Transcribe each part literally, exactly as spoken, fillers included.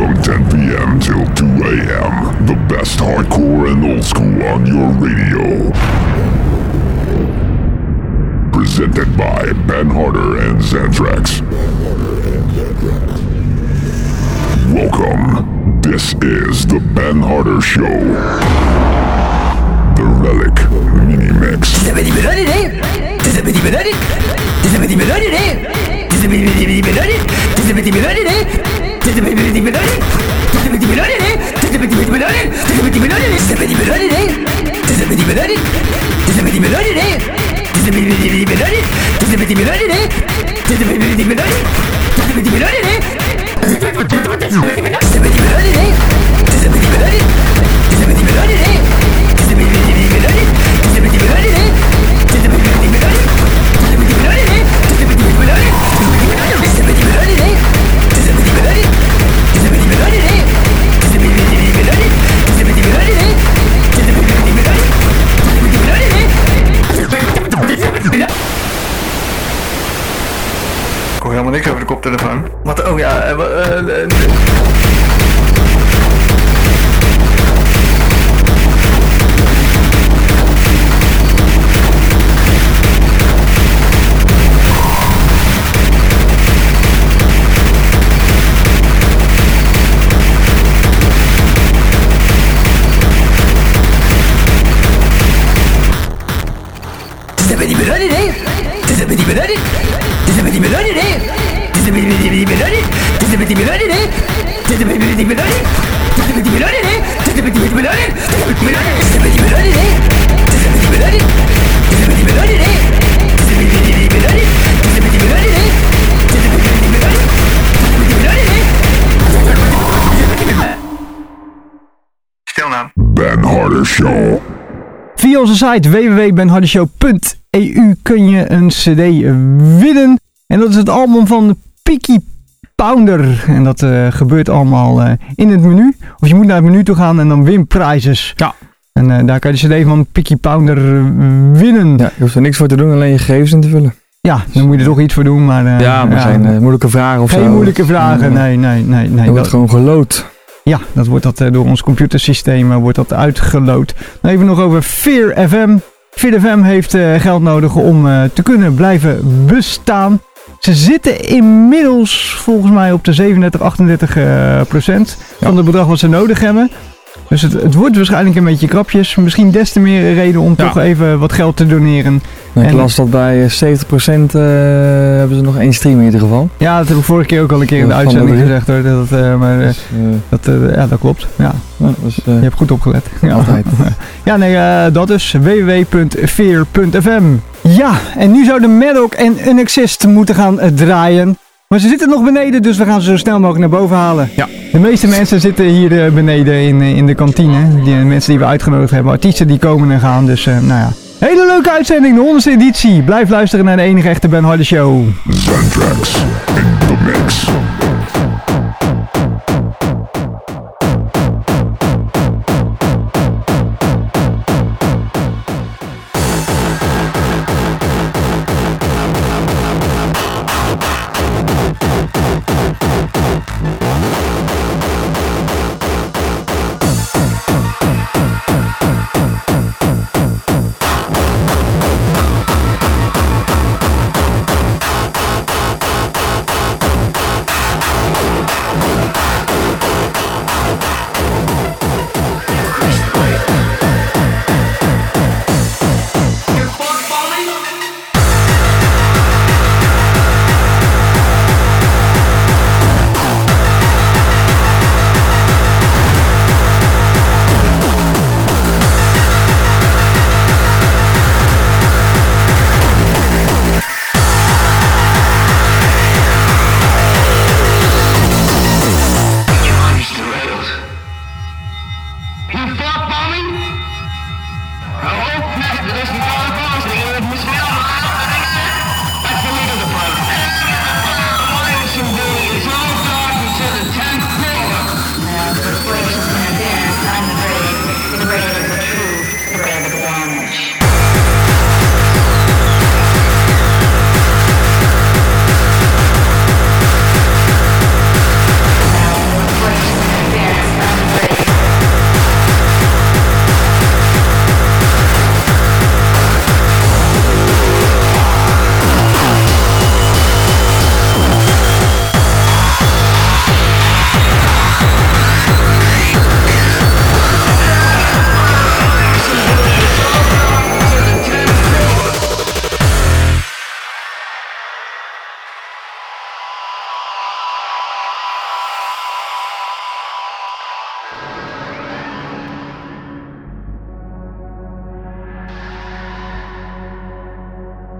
From ten p.m. till two a.m. The best hardcore and old school on your radio. Presented by Ben Harder and Xantrax. Welcome. This is the Ben Harder Show. The Relic Mini Mix. Ik hoor helemaal niks over de koptelefoon. Wat? Oh ja, uh, uh, uh, Stil nou. Ben Harder Show. Via onze site w w w punt ben harder show punt e u kun je een cd winnen. En dat is het album van Peaky Pounder. En dat uh, gebeurt allemaal uh, in het menu. Of je moet naar het menu toe gaan en dan win prizes. Ja. En uh, daar kan je de cd van Peaky Pounder uh, winnen. Ja, je hoeft er niks voor te doen, alleen je gegevens in te vullen. Ja, dan moet je er toch iets voor doen. Maar, uh, ja, maar ja, geen uh, moeilijke vragen of geen zo. Geen moeilijke vragen, nee, nee, nee. nee. Er wordt gewoon gelood. Ja, dat wordt dat uh, door ons computersysteem uh, wordt dat uitgelood. Nou, even nog over Fear F M. Fear F M heeft uh, geld nodig om uh, te kunnen blijven bestaan. Ze zitten inmiddels volgens mij op de zevenendertig, achtendertig uh, procent van ja. het bedrag wat ze nodig hebben. Dus het, het wordt waarschijnlijk een beetje krapjes. Misschien des te meer reden om ja. toch even wat geld te doneren. Nou, ik en, las dat bij zeventig procent uh, hebben ze nog één stream in ieder geval. Ja, dat heb ik vorige keer ook al een keer in de uitzending gezegd hoor. Dat, uh, maar, uh, dus, uh, dat, uh, ja, dat klopt. Ja. Ja, dus, uh, je hebt goed opgelet. Ja, altijd. Ja, nee, uh, dat is w w w punt fear punt f m. Ja, en nu zouden Maddock en Unexist moeten gaan uh, draaien. Maar ze zitten nog beneden, dus we gaan ze zo snel mogelijk naar boven halen. Ja. De meeste mensen zitten hier uh, beneden in, uh, in de kantine. Die, mensen die we uitgenodigd hebben, artiesten die komen en gaan. Dus uh, nou ja, hele leuke uitzending, de honderdste editie. Blijf luisteren naar de enige echte Ben Harder Show. Xantrax in the mix.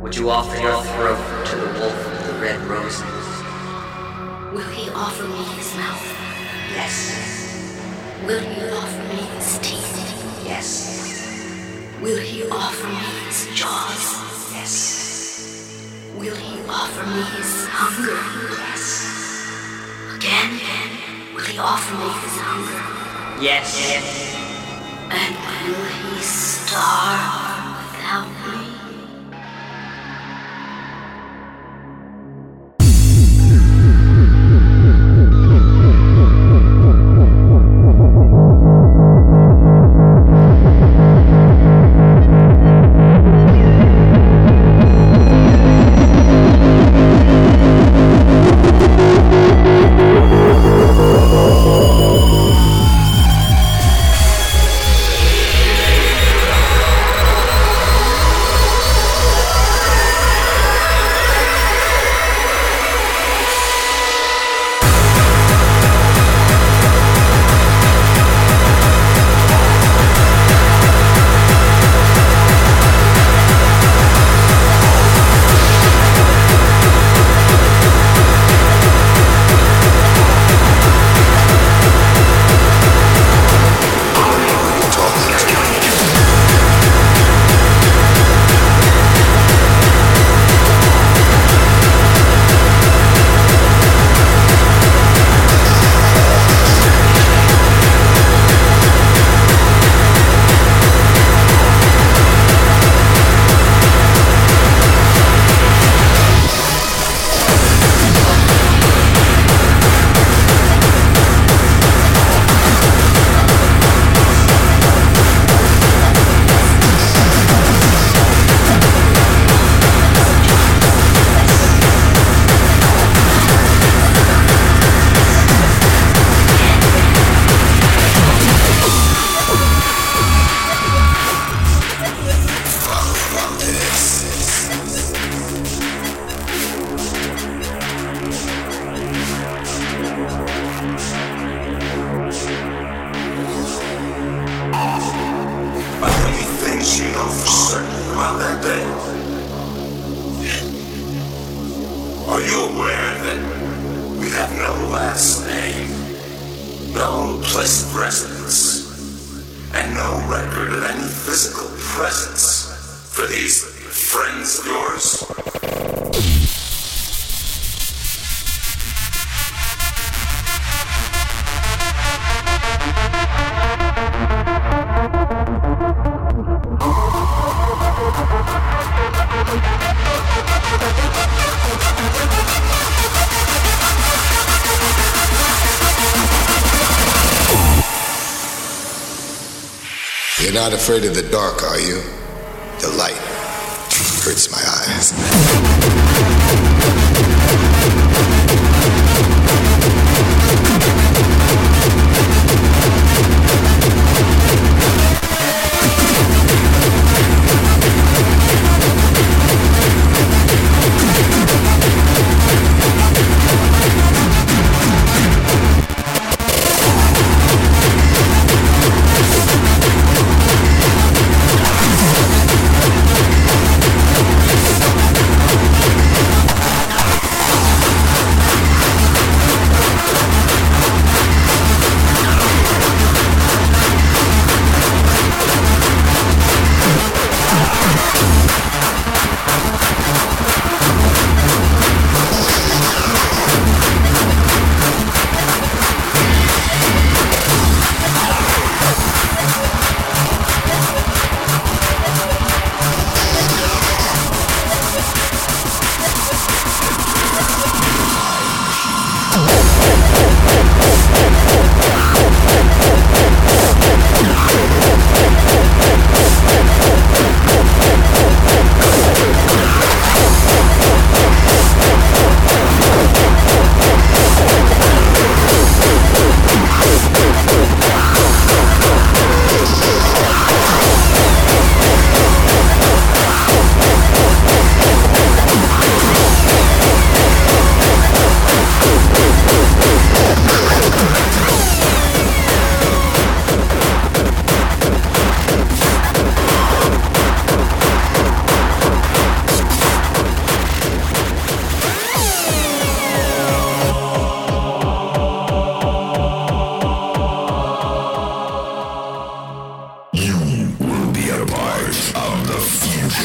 Would you offer your throat to the wolf with the red roses? Will he offer me his mouth? Yes. Will he offer me his teeth? Yes. Will he offer me his jaws? Yes. Will he offer me his hunger? Yes. Again, will he offer me his hunger? Yes. And will he starve without me? You're not afraid of the dark, are you? The light hurts my eyes.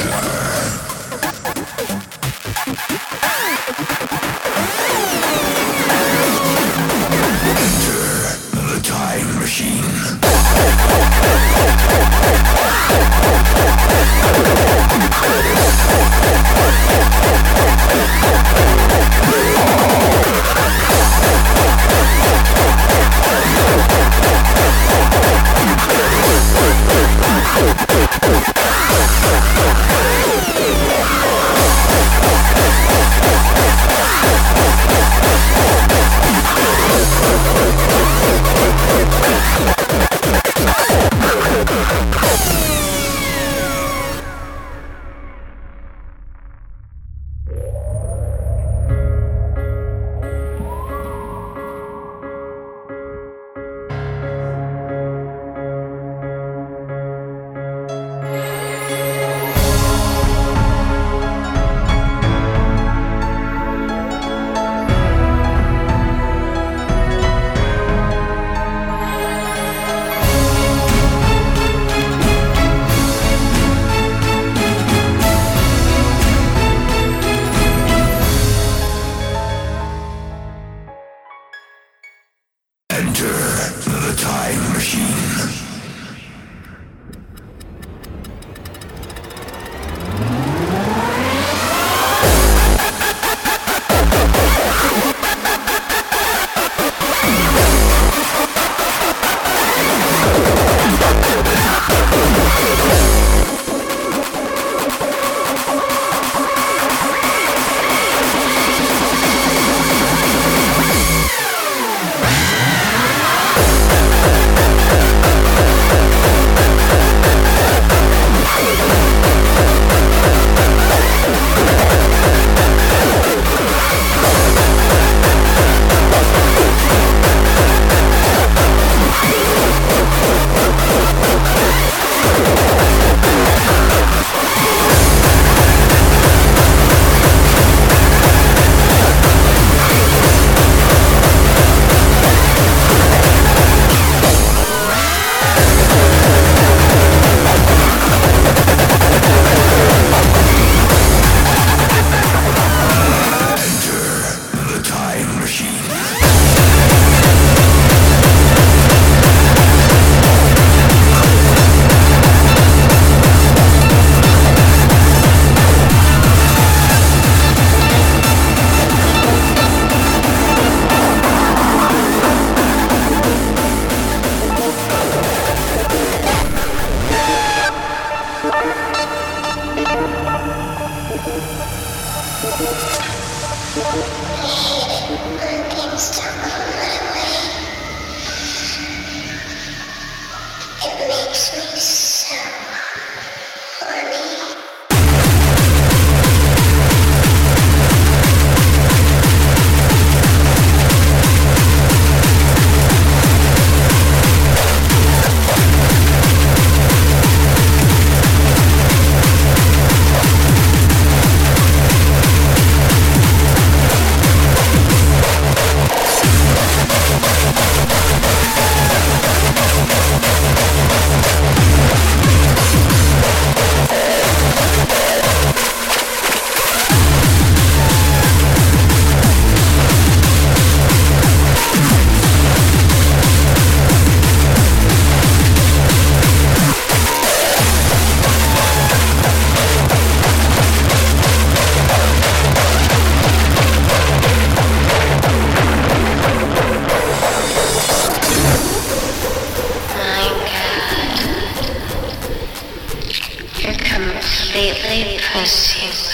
completely pursued.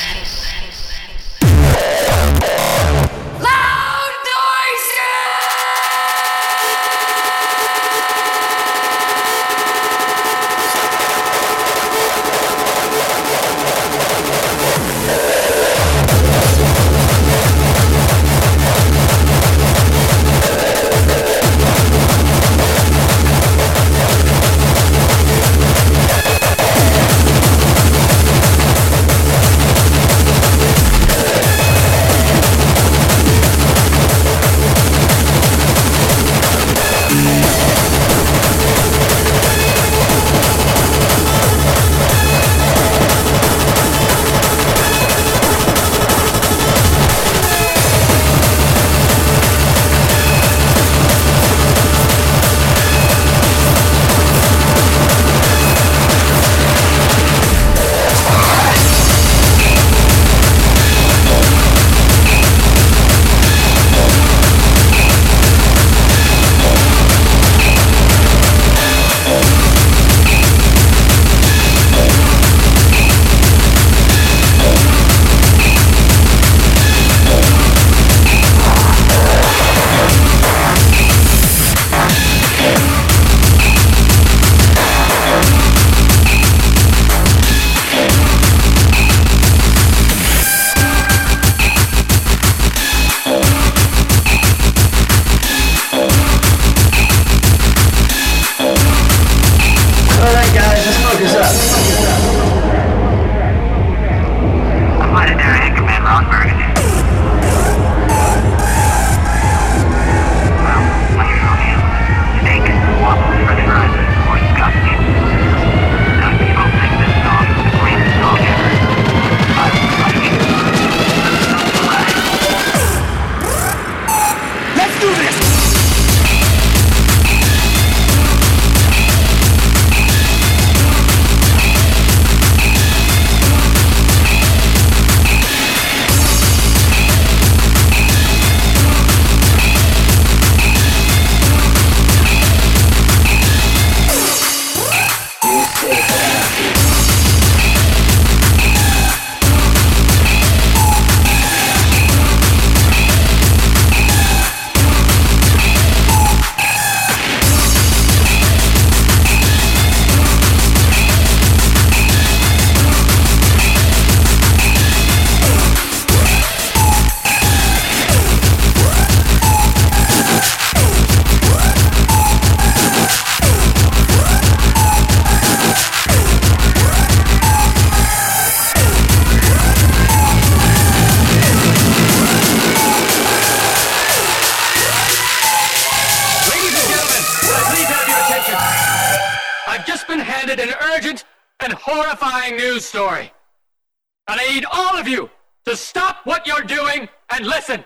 urgent and horrifying news story. And I need all of you to stop what you're doing and listen.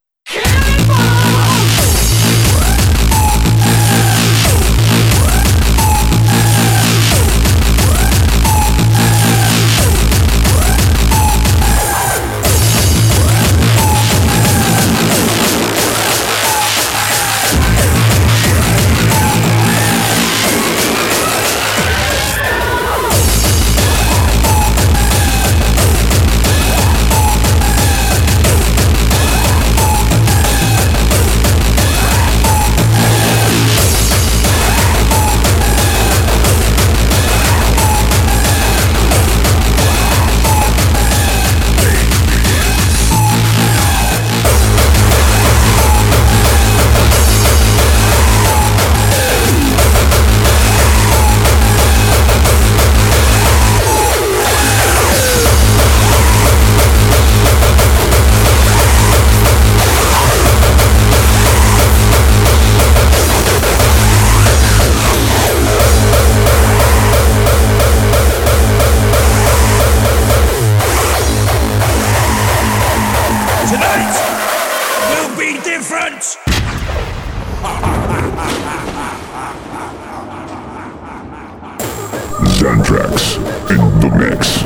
Xantrax in the mix.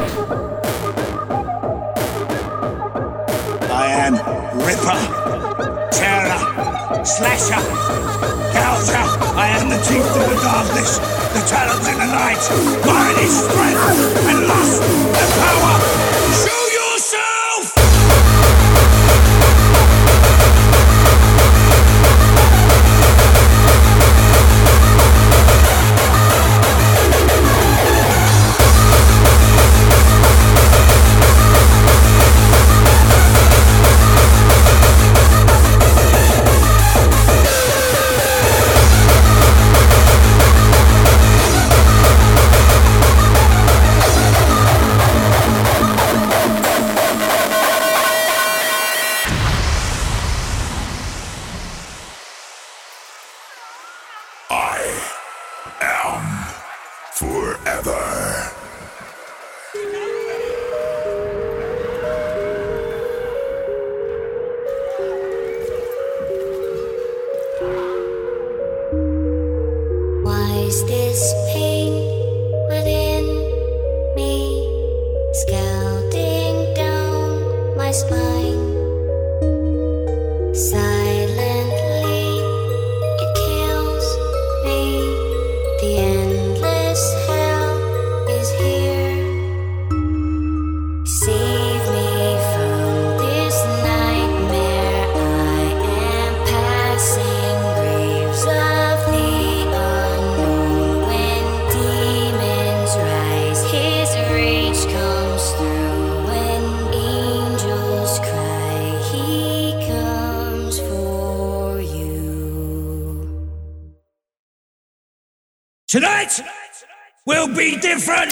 I am Ripper, Terror, Slasher, Gouger. I am the teeth of the darkness, the talons in the night. Mine is strength and lust and power. Show yourself! Tonight will be different.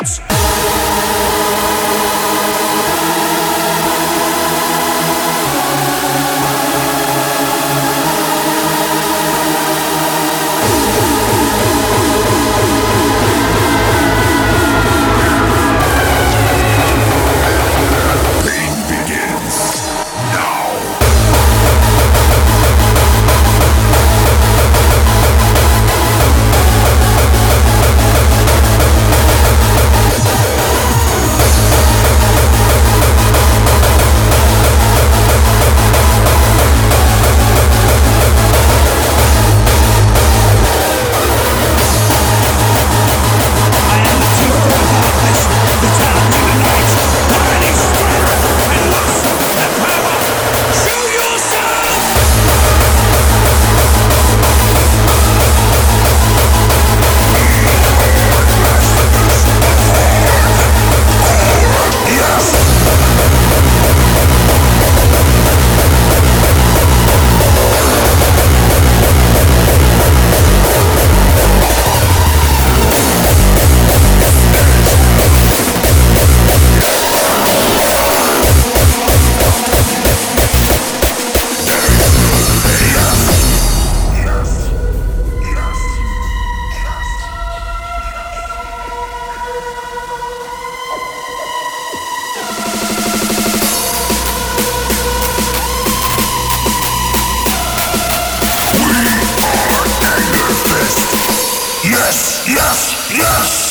Begins now. Yes, yes!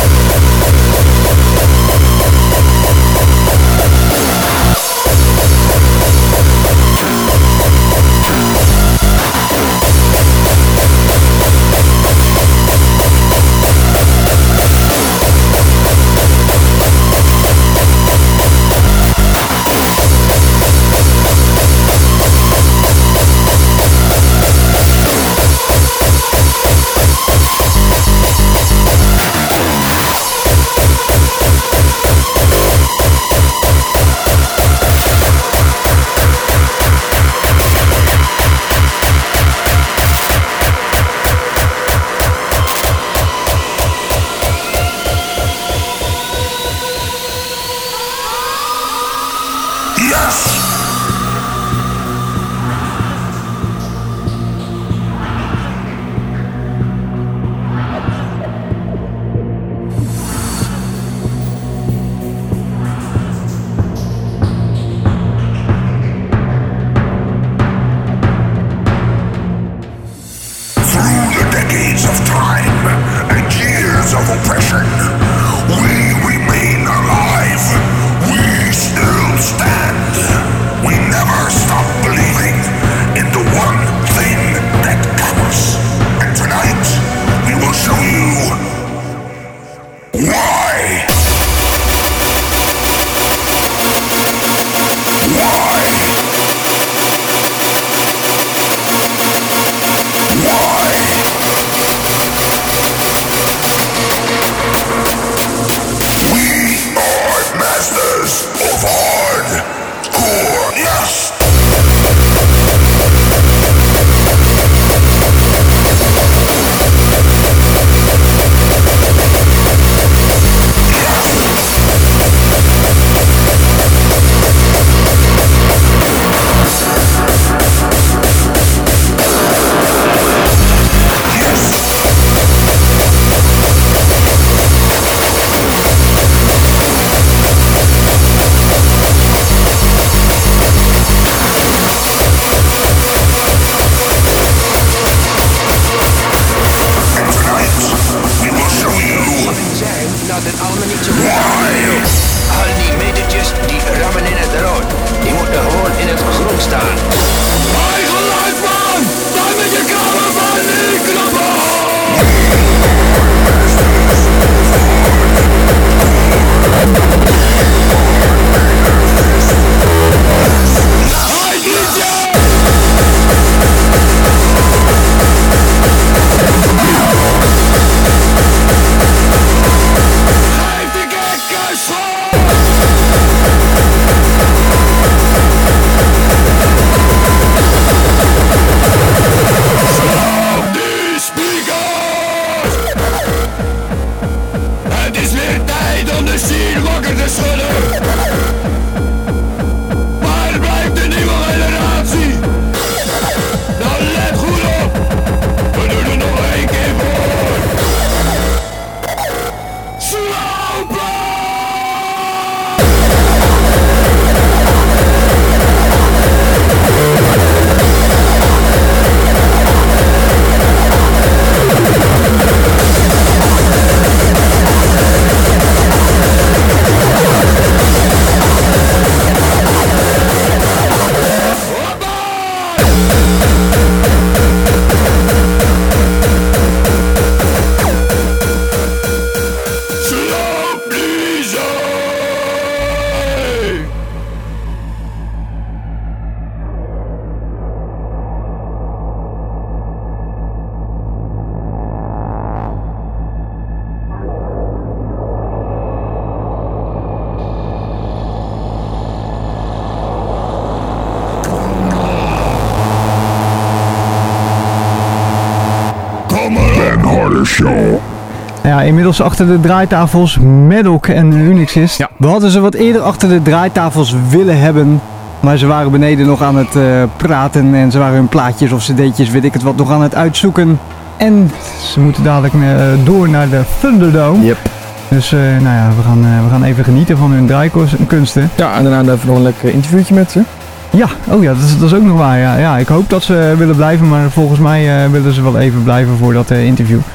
Show. Ja, inmiddels achter de draaitafels Maddock en Unixist. Ja. We hadden ze wat eerder achter de draaitafels willen hebben. Maar ze waren beneden nog aan het uh, praten en ze waren hun plaatjes of cd'tjes, weet ik het wat, nog aan het uitzoeken. En ze moeten dadelijk uh, door naar de Thunderdome. Yep. Dus uh, nou ja, we gaan, uh, we gaan even genieten van hun draaikunsten. Ja, en daarna even nog een lekker interviewtje met ze. Ja, oh ja, dat is, dat is ook nog waar. Ja. Ja, ik hoop dat ze willen blijven, maar volgens mij uh, willen ze wel even blijven voor dat uh, interview.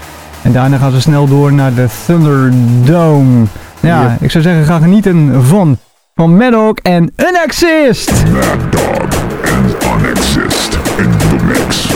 En daarna gaan ze snel door naar de Thunderdome. Ja, yep. Ik zou zeggen, ga genieten van, van Mad Dog en Unexist. Mad Dog en Unexist in the mix.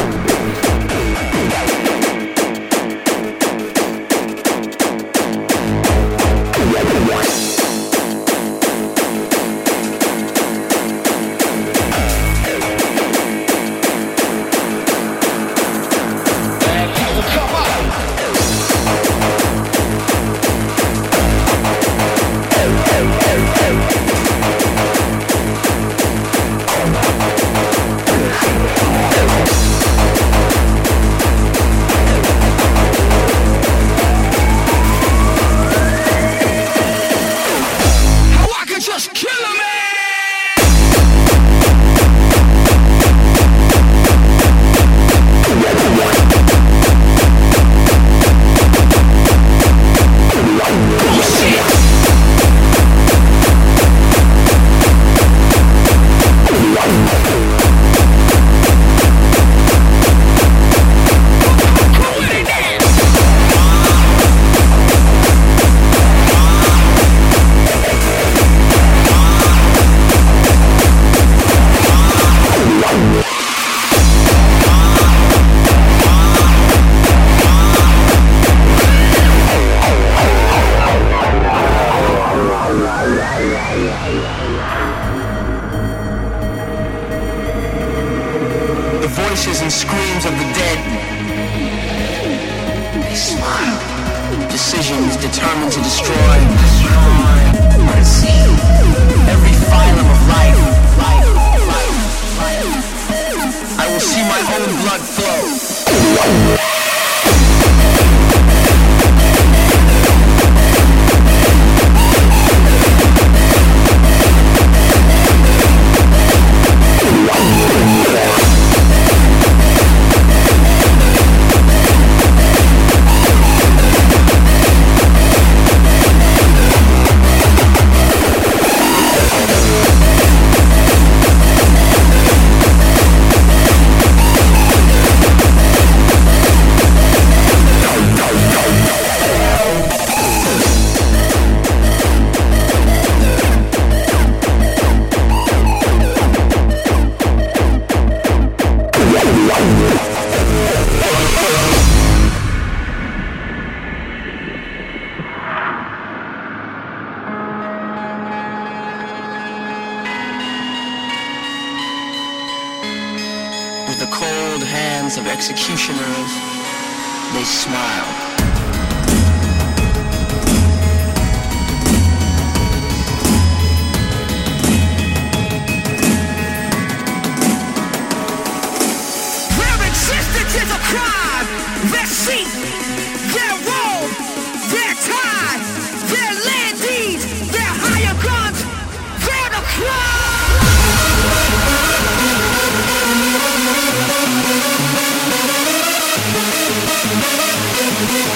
We'll be right back.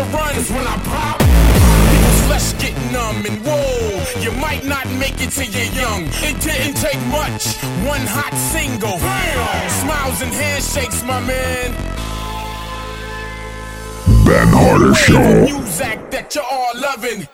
runs when I pop. People's flesh get numb and whoa, you might not make it till you're young. It didn't take much, one hot single. Bam! Smiles and handshakes, my man. Ben Harder Show. Music that you're all loving.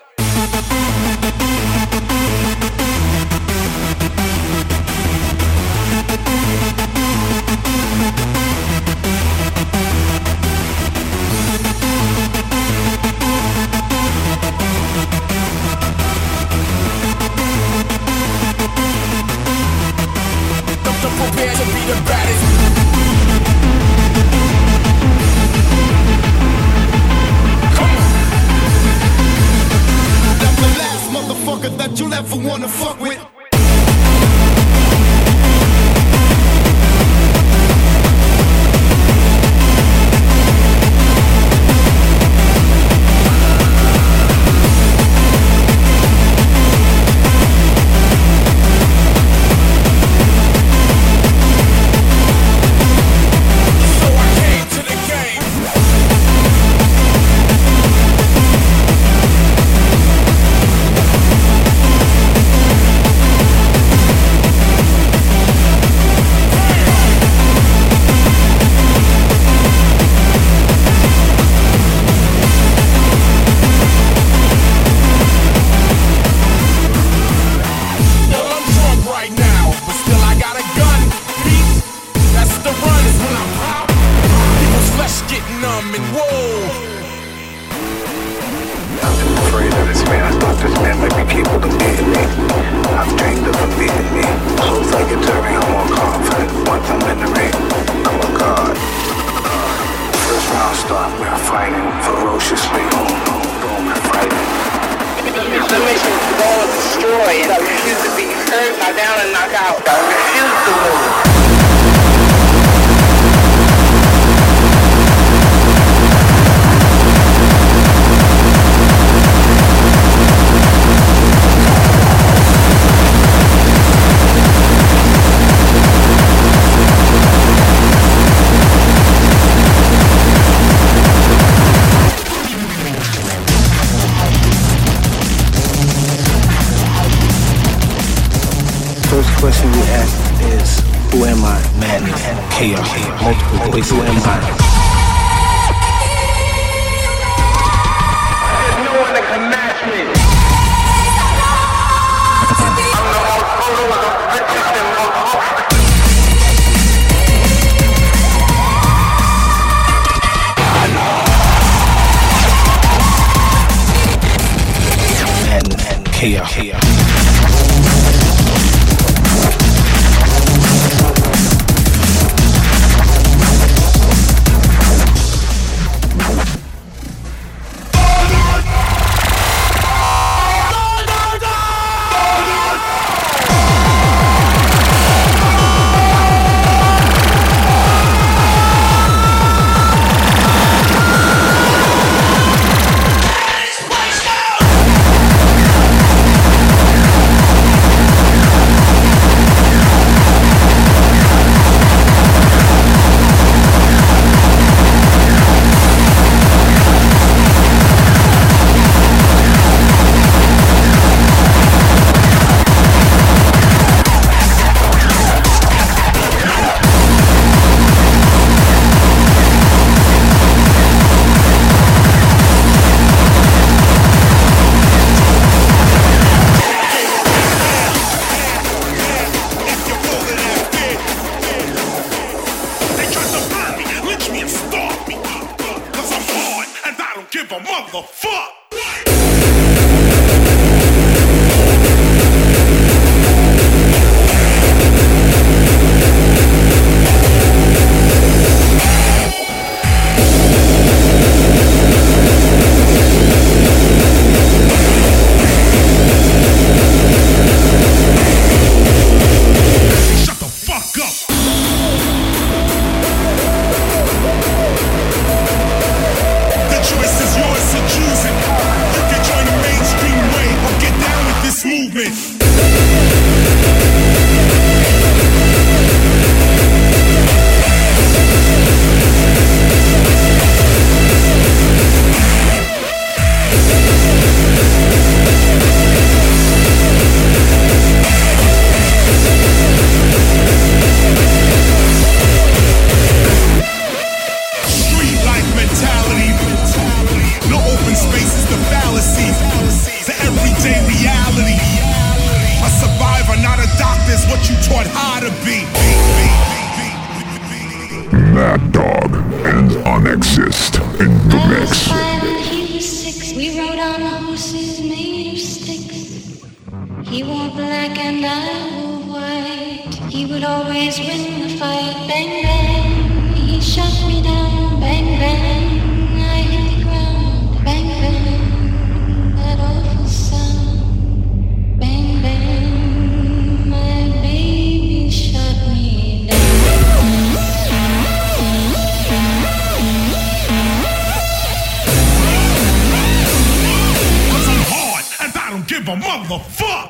Prepare to be the baddest. Come on. That's the last motherfucker that you'll ever wanna fuck with. the doctors what you taught how to be. Mad Dog and Unexist in the I mix. was five and he was six. We rode on horses made of sticks. He wore black and I wore white. He would always win the fight. Bang, bang. He shot me down. Bang, bang. I hit the ground. Bang, bang. That awful sound. Bang, bang. My baby shot me down. I don't give a motherfuck.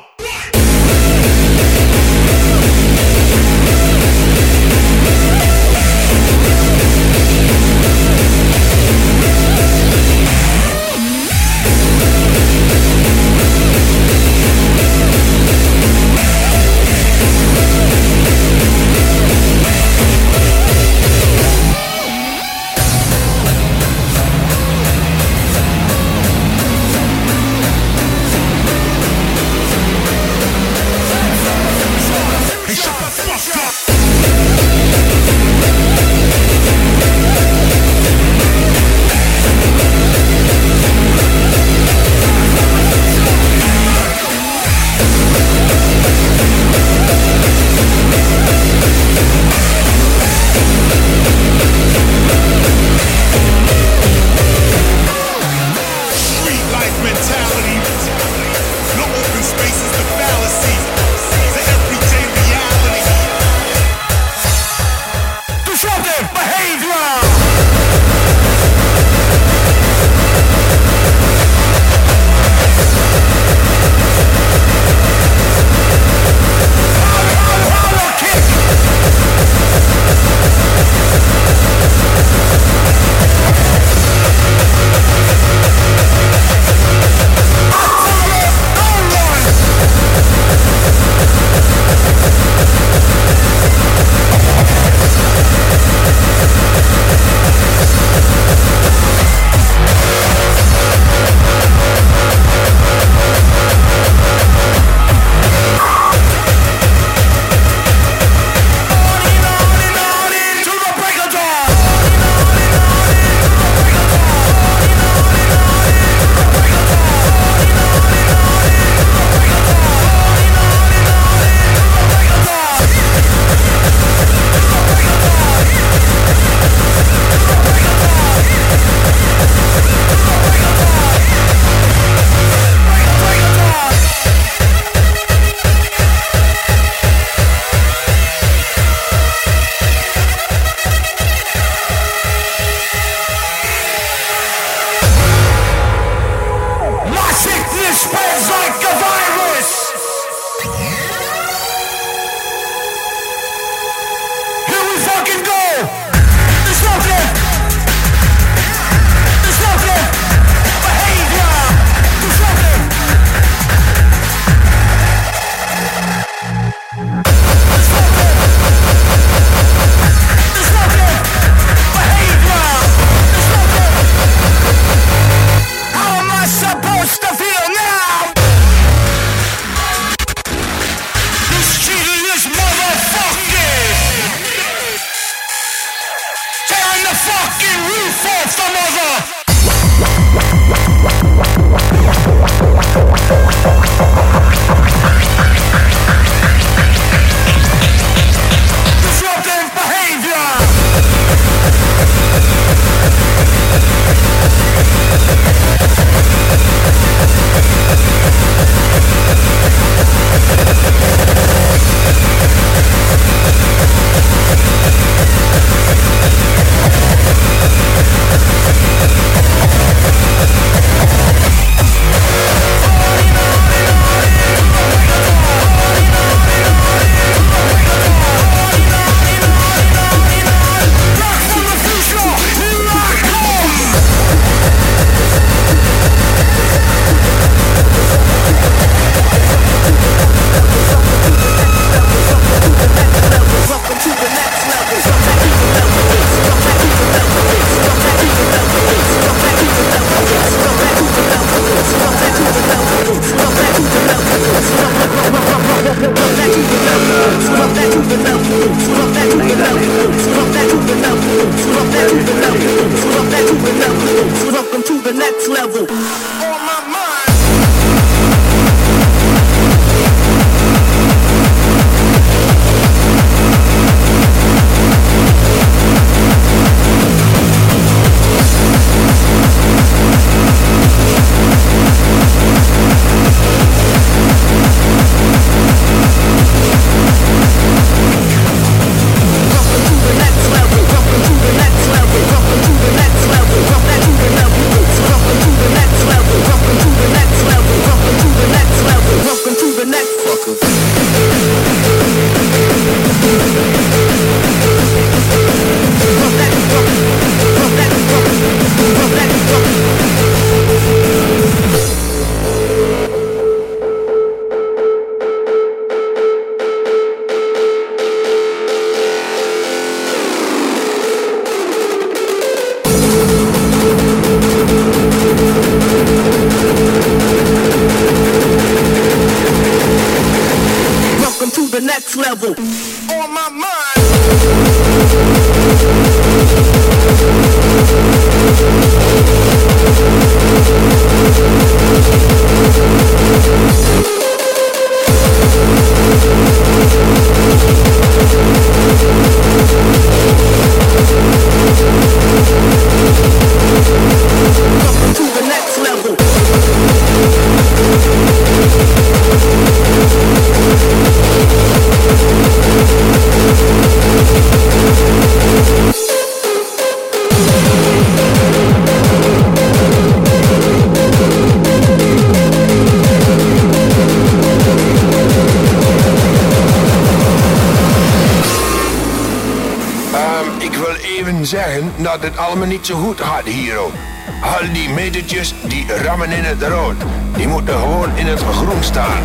Dat het allemaal niet zo goed gaat hier ook. Al die metertjes die rammen in het rood. Die moeten gewoon in het groen staan.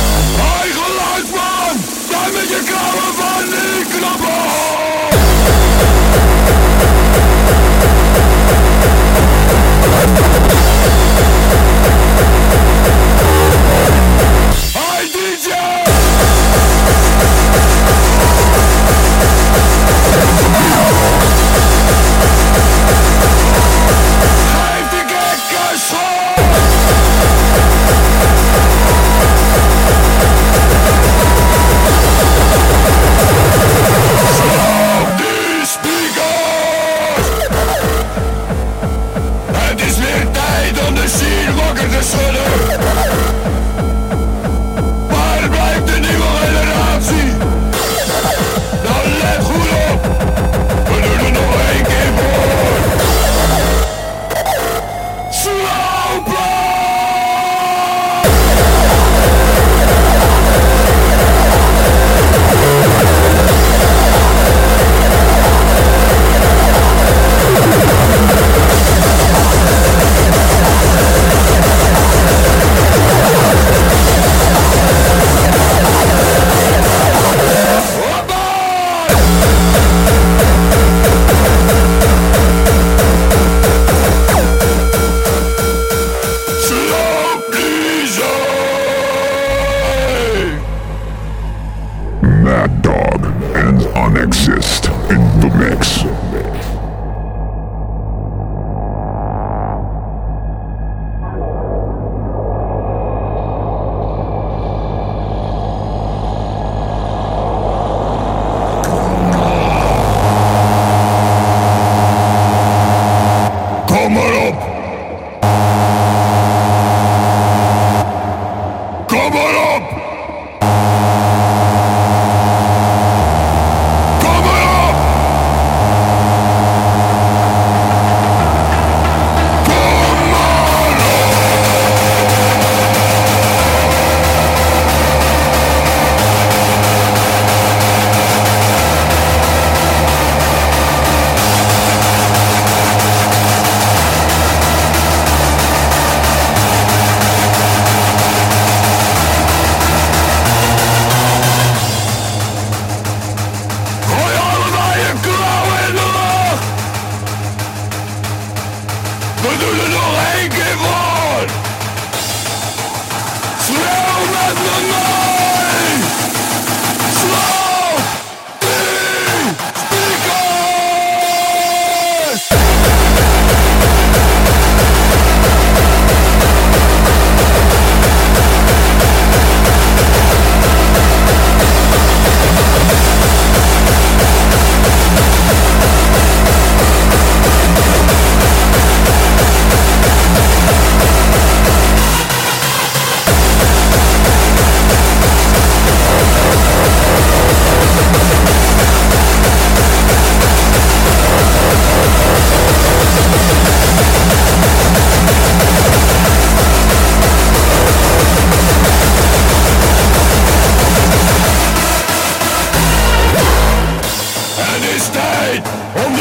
Hoi geluidsman! Daar met je klauwen van die knappen! Hoi D J! Waar blijft de nieuwe generatie? Dan let goed op. We doen het nog één keer voor. Slowplay! Mad Dog and Unexist in the mix. Kom maar op! Kom maar op! Kom maar op!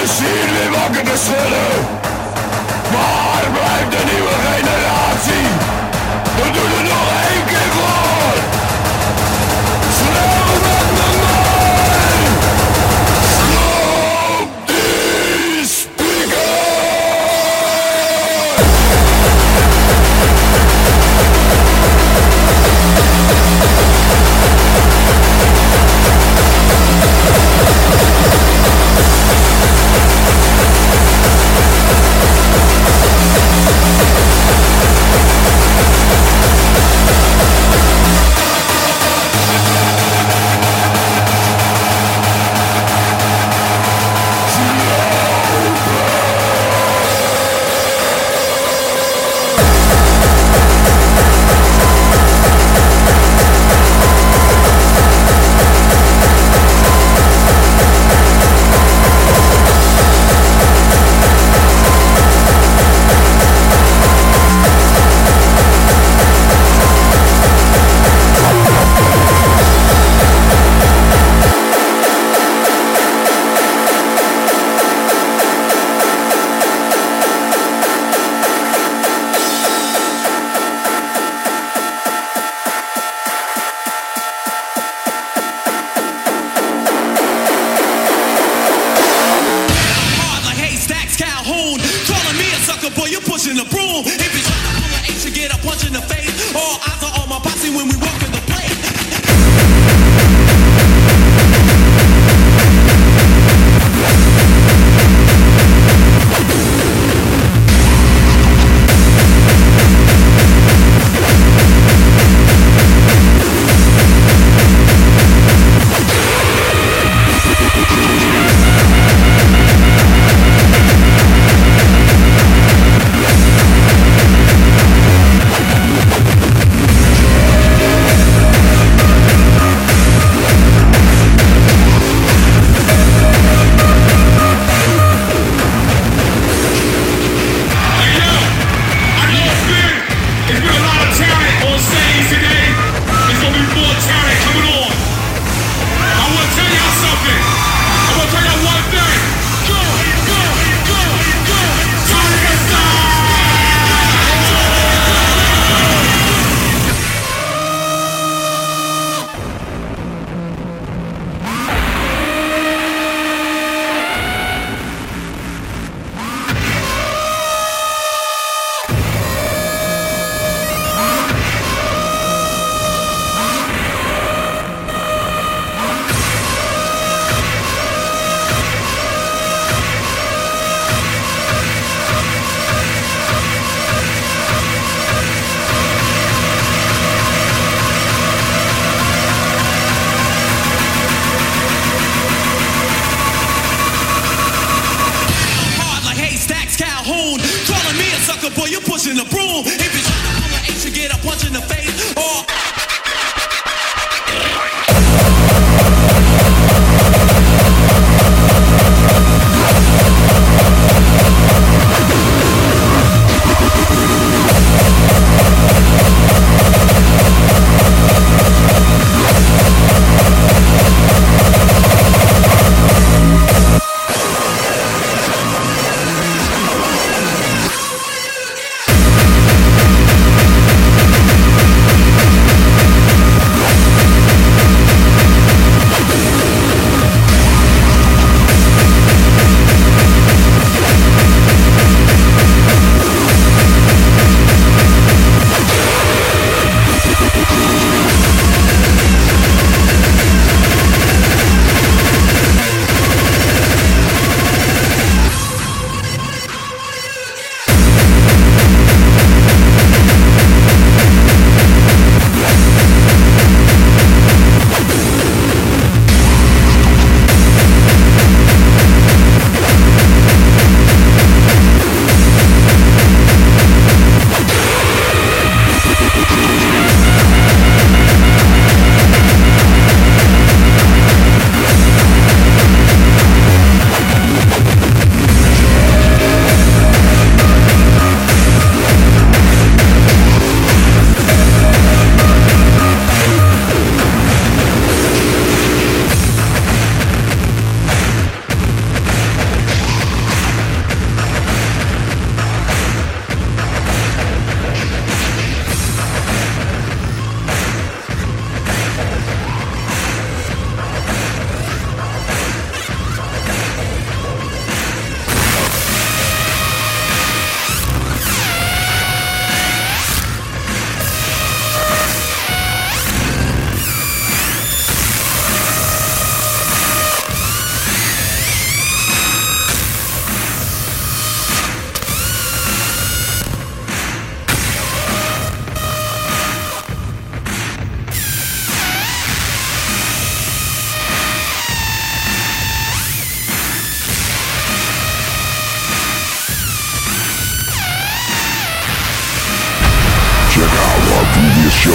misschien weer wakker te schudden. Waar blijft de nieuwe generatie? We doen het nog één keer voor. Schreeuw met me mee. Sloop die speaker.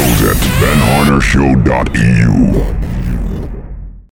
shows at ben harner show dot e u.